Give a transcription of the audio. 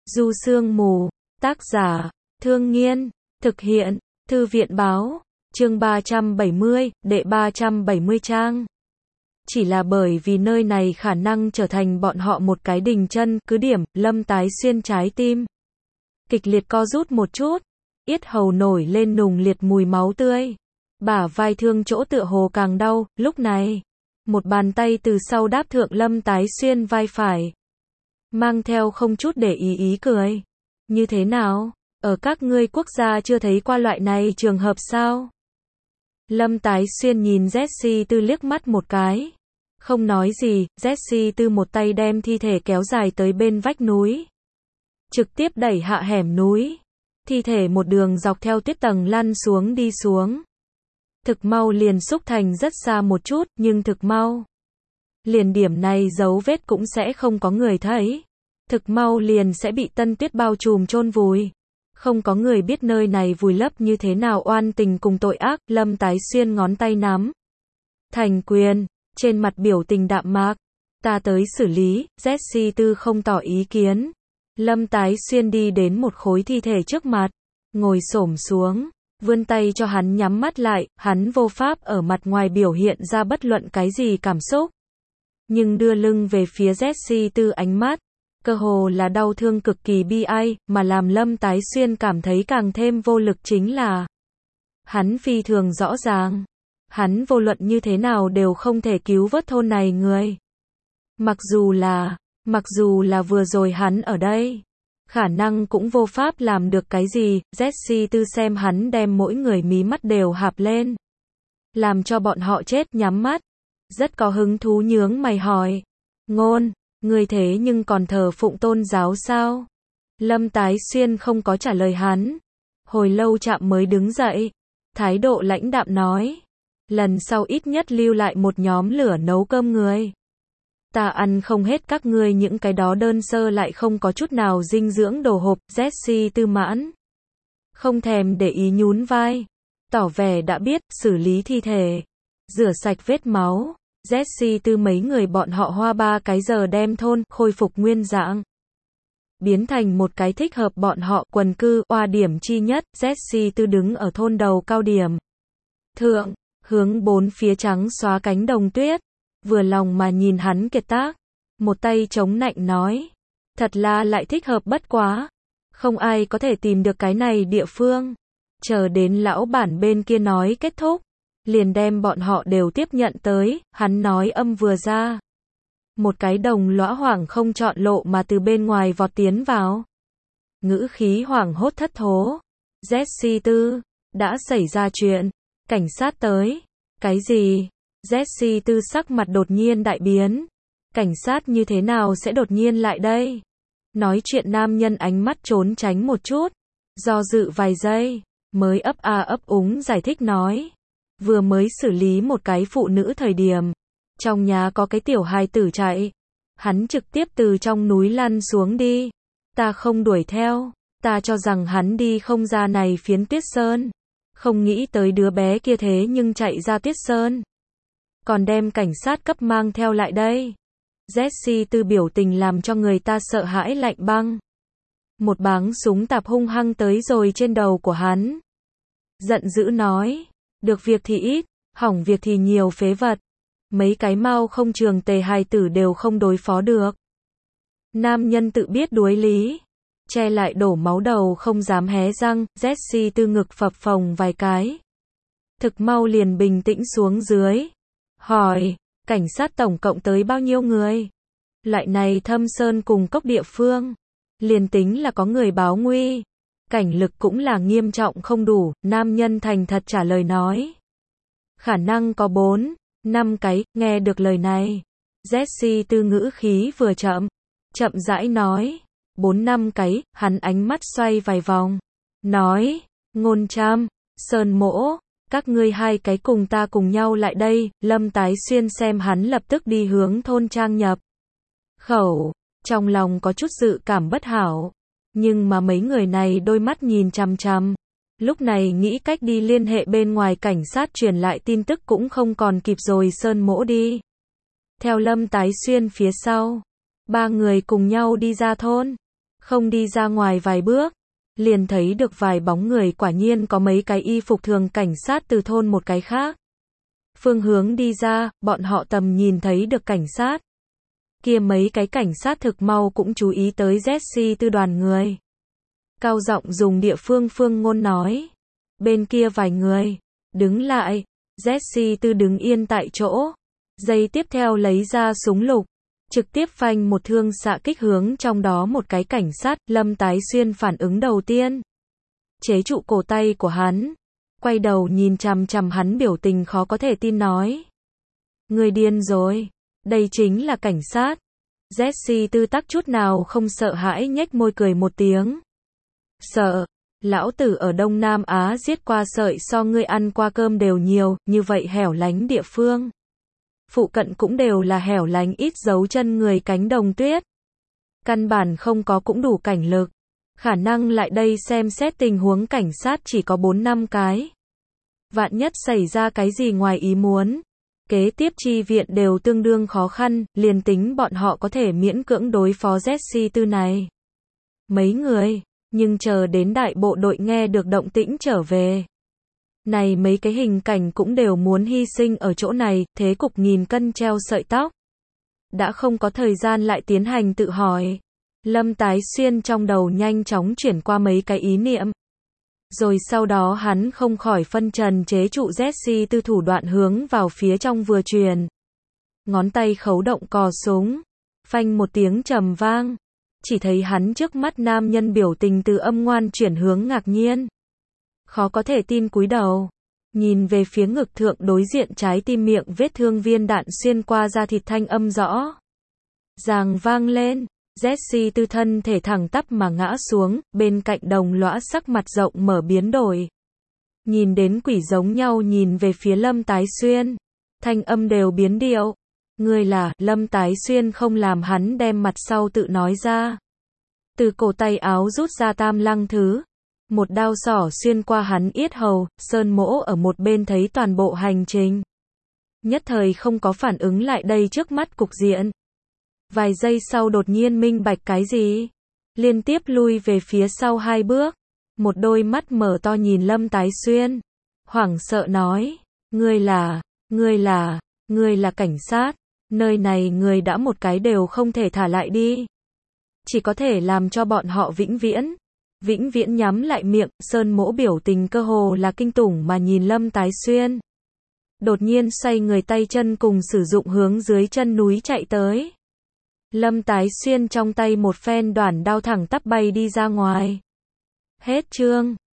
Du Sương Mù, tác giả, Thương Nghiên, thực hiện, Thư viện báo, chương 370, đệ 370 trang. Chỉ là bởi vì nơi này khả năng trở thành bọn họ một cái đình chân, cứ điểm, Lâm Tái Xuyên trái tim kịch liệt co rút một chút, yết hầu nổi lên nùng liệt mùi máu tươi. Bả vai thương chỗ tựa hồ càng đau, lúc này, một bàn tay từ sau đáp thượng Lâm Tái Xuyên vai phải, mang theo không chút để ý cười. Như thế nào? Ở các ngươi quốc gia chưa thấy qua loại này trường hợp sao? Lâm Tái Xuyên nhìn Jessie Tư liếc mắt một cái. Không nói gì, Jessie Tư một tay đem thi thể kéo dài tới bên vách núi. Trực tiếp đẩy hạ hẻm núi. Thi thể một đường dọc theo tuyết tầng lăn xuống đi xuống. Thực mau liền xúc thành rất xa một chút, nhưng thực mau. Liền điểm này dấu vết cũng sẽ không có người thấy. Thực mau liền sẽ bị tân tuyết bao trùm chôn vùi. Không có người biết nơi này vùi lấp như thế nào oan tình cùng tội ác. Lâm Tái Xuyên ngón tay nắm thành quyền, trên mặt biểu tình đạm mạc. Ta tới xử lý. Jessie Tư không tỏ ý kiến. Lâm Tái Xuyên đi đến một khối thi thể trước mặt, ngồi xổm xuống, vươn tay cho hắn nhắm mắt lại. Hắn vô pháp ở mặt ngoài biểu hiện ra bất luận cái gì cảm xúc, nhưng đưa lưng về phía Jessie Tư, ánh mắt cơ hồ là đau thương cực kỳ bi ai, mà làm Lâm Tái Xuyên cảm thấy càng thêm vô lực chính là hắn phi thường rõ ràng, hắn vô luận như thế nào đều không thể cứu vớt thôn này người. Mặc dù là vừa rồi hắn ở đây, khả năng cũng vô pháp làm được cái gì. Jessie Tư xem hắn đem mỗi người mí mắt đều hạp lên, làm cho bọn họ chết nhắm mắt, rất có hứng thú nhướng mày hỏi, Ngôn, ngươi thế nhưng còn thờ phụng tôn giáo sao? Lâm Tái Xuyên không có trả lời hắn, hồi lâu chạm mới đứng dậy, thái độ lãnh đạm nói, lần sau ít nhất lưu lại một nhóm lửa nấu cơm người. Ta ăn không hết các ngươi những cái đó đơn sơ lại không có chút nào dinh dưỡng đồ hộp. Jessie Tư mãn không thèm để ý nhún vai, tỏ vẻ đã biết, xử lý thi thể, rửa sạch vết máu. Jessie Tư mấy người bọn họ hoa 3 cái giờ đem thôn khôi phục nguyên dạng, biến thành một cái thích hợp bọn họ quần cư. Oa điểm chi nhất, Jessie Tư đứng ở thôn đầu cao điểm thượng, hướng bốn phía trắng xóa cánh đồng tuyết, vừa lòng mà nhìn hắn kiệt tác, một tay chống nạnh nói, thật là lại thích hợp bất quá, không ai có thể tìm được cái này địa phương. Chờ đến lão bản bên kia nói kết thúc, liền đem bọn họ đều tiếp nhận tới. Hắn nói âm vừa ra, một cái đồng lõa hoảng không chọn lộ mà từ bên ngoài vọt tiến vào, ngữ khí hoảng hốt thất thố. Jessie Tư, đã xảy ra chuyện, cảnh sát tới. Cái gì? Jessie Tư sắc mặt đột nhiên đại biến. Cảnh sát như thế nào sẽ đột nhiên lại đây? Nói chuyện nam nhân ánh mắt trốn tránh một chút, do dự vài giây, mới ấp a ấp úng giải thích nói, vừa mới xử lý một cái phụ nữ thời điểm, trong nhà có cái tiểu hài tử chạy, hắn trực tiếp từ trong núi lăn xuống đi, ta không đuổi theo, ta cho rằng hắn đi không ra này phiến tuyết sơn, không nghĩ tới đứa bé kia thế nhưng chạy ra tuyết sơn, còn đem cảnh sát cấp mang theo lại đây. Jessie Tư biểu tình làm cho người ta sợ hãi lạnh băng. Một báng súng tạp hung hăng tới rồi trên đầu của hắn. Giận dữ nói, được việc thì ít, hỏng việc thì nhiều phế vật. Mấy cái mau không trường tề hài tử đều không đối phó được. Nam nhân tự biết đuối lý, che lại đổ máu đầu không dám hé răng. Jessie Tư ngực phập phồng vài cái, thực mau liền bình tĩnh xuống dưới, hỏi, cảnh sát tổng cộng tới bao nhiêu người? Loại này thâm sơn cùng cốc địa phương, liền tính là có người báo nguy, cảnh lực cũng là nghiêm trọng không đủ. Nam nhân thành thật trả lời nói, khả năng có 4, 5 cái. Nghe được lời này, Jessie Tư ngữ khí vừa chậm rãi nói, 4, 5 cái. Hắn ánh mắt xoay vài vòng, nói, Ngôn Trâm, Sơn Mỗ, các ngươi 2 cái cùng ta cùng nhau lại đây. Lâm Tái Xuyên xem hắn lập tức đi hướng thôn trang nhập khẩu, trong lòng có chút dự cảm bất hảo, nhưng mà mấy người này đôi mắt nhìn chằm chằm, lúc này nghĩ cách đi liên hệ bên ngoài cảnh sát truyền lại tin tức cũng không còn kịp rồi. Sơn Mỗ đi theo Lâm Tái Xuyên phía sau, 3 người cùng nhau đi ra thôn. Không đi ra ngoài vài bước, liền thấy được vài bóng người, quả nhiên có mấy cái y phục thường cảnh sát từ thôn một cái khác. Phương hướng đi ra, bọn họ tầm nhìn thấy được cảnh sát. Kia mấy cái cảnh sát thực mau cũng chú ý tới Jesse Tư đoàn người. Cao giọng dùng địa phương phương ngôn nói. Bên kia vài người, đứng lại, Jesse Tư đứng yên tại chỗ. Giây tiếp theo lấy ra súng lục, trực tiếp phanh một thương xạ kích hướng trong đó một cái cảnh sát. Lâm Tái Xuyên phản ứng đầu tiên, chế trụ cổ tay của hắn, quay đầu nhìn chằm chằm hắn, biểu tình khó có thể tin nói. Người điên rồi, đây chính là cảnh sát. Jesse Tư tắc chút nào không sợ hãi, nhếch môi cười một tiếng. Sợ, lão tử ở Đông Nam Á giết qua sợi so ngươi ăn qua cơm đều nhiều, như vậy hẻo lánh địa phương. Phụ cận cũng đều là hẻo lánh ít dấu chân người, cánh đồng tuyết. Căn bản không có cũng đủ cảnh lực. Khả năng lại đây xem xét tình huống cảnh sát chỉ có 4-5 cái. Vạn nhất xảy ra cái gì ngoài ý muốn, kế tiếp chi viện đều tương đương khó khăn, liền tính bọn họ có thể miễn cưỡng đối phó Jesse Tư này. Mấy người, nhưng chờ đến đại bộ đội nghe được động tĩnh trở về. Này mấy cái hình cảnh cũng đều muốn hy sinh ở chỗ này, thế cục nghìn cân treo sợi tóc. Đã không có thời gian lại tiến hành tự hỏi. Lâm Tái Xuyên trong đầu nhanh chóng chuyển qua mấy cái ý niệm. Rồi sau đó hắn không khỏi phân trần chế trụ Jesse Tư, thủ đoạn hướng vào phía trong vừa truyền. Ngón tay khấu động cò súng. Phanh một tiếng trầm vang. Chỉ thấy hắn trước mắt nam nhân biểu tình từ âm ngoan chuyển hướng ngạc nhiên. Khó có thể tin cúi đầu. Nhìn về phía ngực thượng đối diện trái tim, miệng vết thương, viên đạn xuyên qua da thịt, thanh âm rõ ràng vang lên. Jesse Tư thân thể thẳng tắp mà ngã xuống, bên cạnh đồng lõa sắc mặt rộng mở biến đổi. Nhìn đến quỷ giống nhau nhìn về phía Lâm Tái Xuyên. Thanh âm đều biến điệu. Người là, Lâm Tái Xuyên không làm hắn đem mặt sau tự nói ra. Từ cổ tay áo rút ra tam lăng thứ. Một đao xỏ xuyên qua hắn yết hầu, Sơn Mỗ ở một bên thấy toàn bộ hành trình. Nhất thời không có phản ứng lại đây trước mắt cục diện. Vài giây sau đột nhiên minh bạch cái gì. Liên tiếp lui về phía sau 2 bước. Một đôi mắt mở to nhìn Lâm Tái Xuyên. Hoảng sợ nói. Ngươi là cảnh sát. Nơi này người đã một cái đều không thể thả lại đi. Chỉ có thể làm cho bọn họ vĩnh viễn nhắm lại miệng. Sơn Mỗ biểu tình cơ hồ là kinh tủng mà nhìn Lâm Tái Xuyên. Đột nhiên xoay người, tay chân cùng sử dụng hướng dưới chân núi chạy tới. Lâm Tái Xuyên trong tay một phen đoản đao thẳng tắp bay đi ra ngoài. Hết chương.